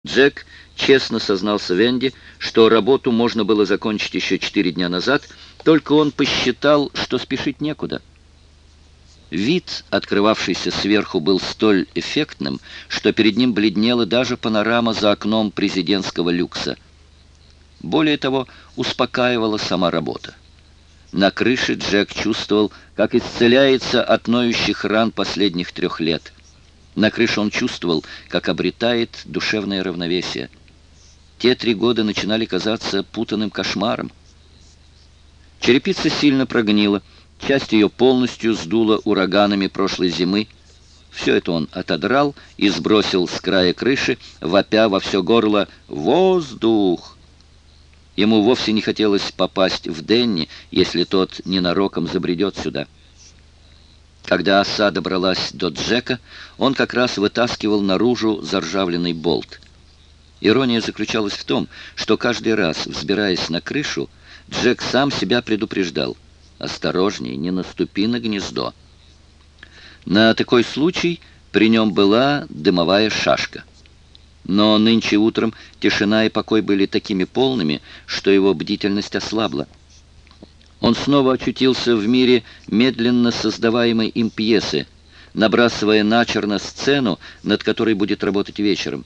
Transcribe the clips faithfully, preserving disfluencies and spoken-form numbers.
Джек честно сознался Венди, что работу можно было закончить еще четыре дня назад, только он посчитал, что спешить некуда. Вид, открывавшийся сверху, был столь эффектным, что перед ним бледнела даже панорама за окном президентского люкса. Более того, успокаивала сама работа. На крыше Джек чувствовал, как исцеляется от ноющих ран последних трех лет. На крыше он чувствовал, как обретает душевное равновесие. Те три года начинали казаться путанным кошмаром. Черепица сильно прогнила, часть ее полностью сдуло ураганами прошлой зимы. Все это он отодрал и сбросил с края крыши, вопя во все горло «Воздух!». Ему вовсе не хотелось попасть в Денни, если тот ненароком забредет сюда. Когда оса добралась до Джека, он как раз вытаскивал наружу заржавленный болт. Ирония заключалась в том, что каждый раз, взбираясь на крышу, Джек сам себя предупреждал: «Осторожней, не наступи на гнездо». На такой случай при нем была дымовая шашка. Но нынче утром тишина и покой были такими полными, что его бдительность ослабла. Он снова очутился в мире медленно создаваемой им пьесы, набрасывая начерно сцену, над которой будет работать вечером.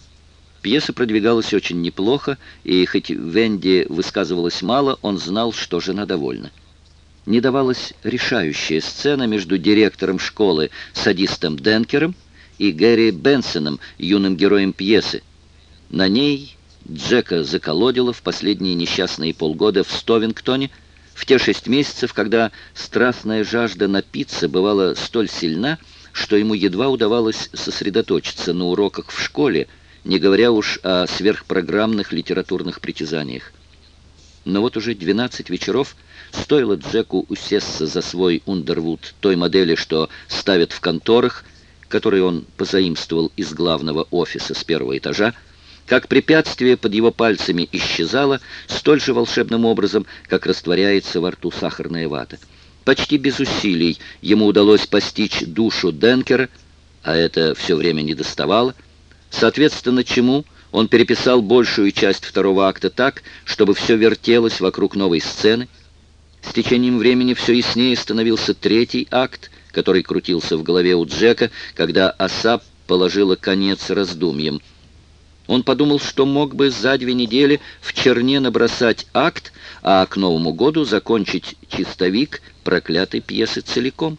Пьеса продвигалась очень неплохо, и хоть Венди высказывалась мало, он знал, что жена довольна. Не давалась решающая сцена между директором школы, садистом Денкером, и Гэри Бенсоном, юным героем пьесы. На ней Джека заколодило в последние несчастные полгода в Стовингтоне, в те шесть месяцев, когда страстная жажда напиться бывала столь сильна, что ему едва удавалось сосредоточиться на уроках в школе, не говоря уж о сверхпрограммных литературных притязаниях. Но вот уже двенадцать вечеров, стоило Джеку усесться за свой Ундервуд той модели, что ставят в конторах, который он позаимствовал из главного офиса с первого этажа, как препятствие под его пальцами исчезало столь же волшебным образом, как растворяется во рту сахарная вата. Почти без усилий ему удалось постичь душу Денкера, а это все время недоставало, соответственно чему он переписал большую часть второго акта так, чтобы все вертелось вокруг новой сцены. С течением времени все яснее становился третий акт, который крутился в голове у Джека, когда оса положила конец раздумьям. Он подумал, что мог бы за две недели в черне набросать акт, а к Новому году закончить чистовик проклятой пьесы целиком.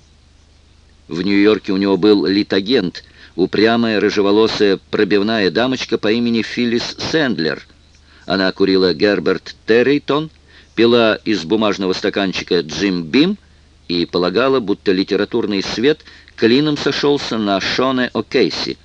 В Нью-Йорке у него был литагент, упрямая рыжеволосая пробивная дамочка по имени Филлис Сэндлер. Она курила Герберт Террейтон, пила из бумажного стаканчика Джим Бим и полагала, будто литературный свет клином сошелся на Шоне О'Кейси.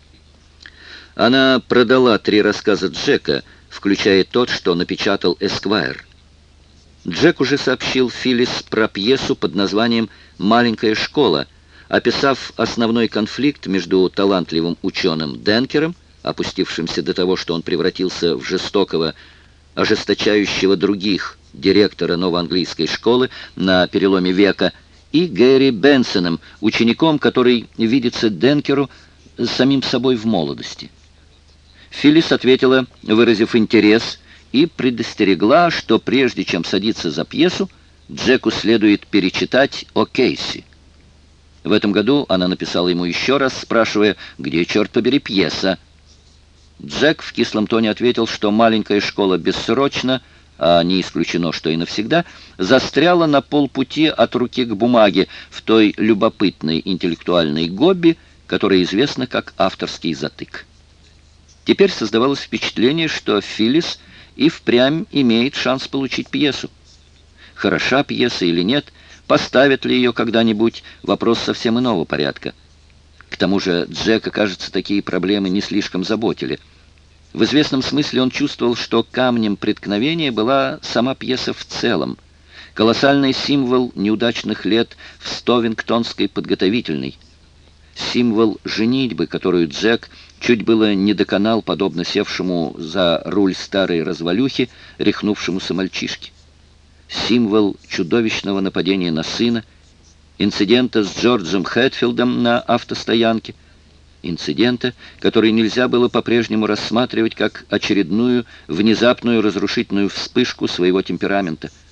Она продала три рассказа Джека, включая тот, что напечатал «Эсквайр». Джек уже сообщил Филлис про пьесу под названием «Маленькая школа», описав основной конфликт между талантливым ученым Денкером, опустившимся до того, что он превратился в жестокого, ожесточающего других директора новоанглийской школы на переломе века, и Гэри Бенсоном, учеником, который видится Денкеру самим собой в молодости. Филлис ответила, выразив интерес, и предостерегла, что прежде чем садиться за пьесу, Джеку следует перечитать О'Кейси. В этом году она написала ему еще раз, спрашивая, где, черт побери, пьеса. Джек в кислом тоне ответил, что маленькая школа бессрочно, а не исключено, что и навсегда, застряла на полпути от руки к бумаге в той любопытной интеллектуальной гобби, которая известна как авторский затык. Теперь создавалось впечатление, что Филлис и впрямь имеет шанс получить пьесу. Хороша пьеса или нет, поставят ли ее когда-нибудь, вопрос совсем иного порядка. К тому же Джека, кажется, такие проблемы не слишком заботили. В известном смысле он чувствовал, что камнем преткновения была сама пьеса в целом, колоссальный символ неудачных лет в Стовингтонской подготовительной, символ женитьбы, которую Джек чуть было не доконал, подобно севшему за руль старой развалюхи, рехнувшемуся мальчишке. Символ чудовищного нападения на сына, инцидента с Джорджем Хэтфилдом на автостоянке, инцидента, который нельзя было по-прежнему рассматривать как очередную внезапную разрушительную вспышку своего темперамента.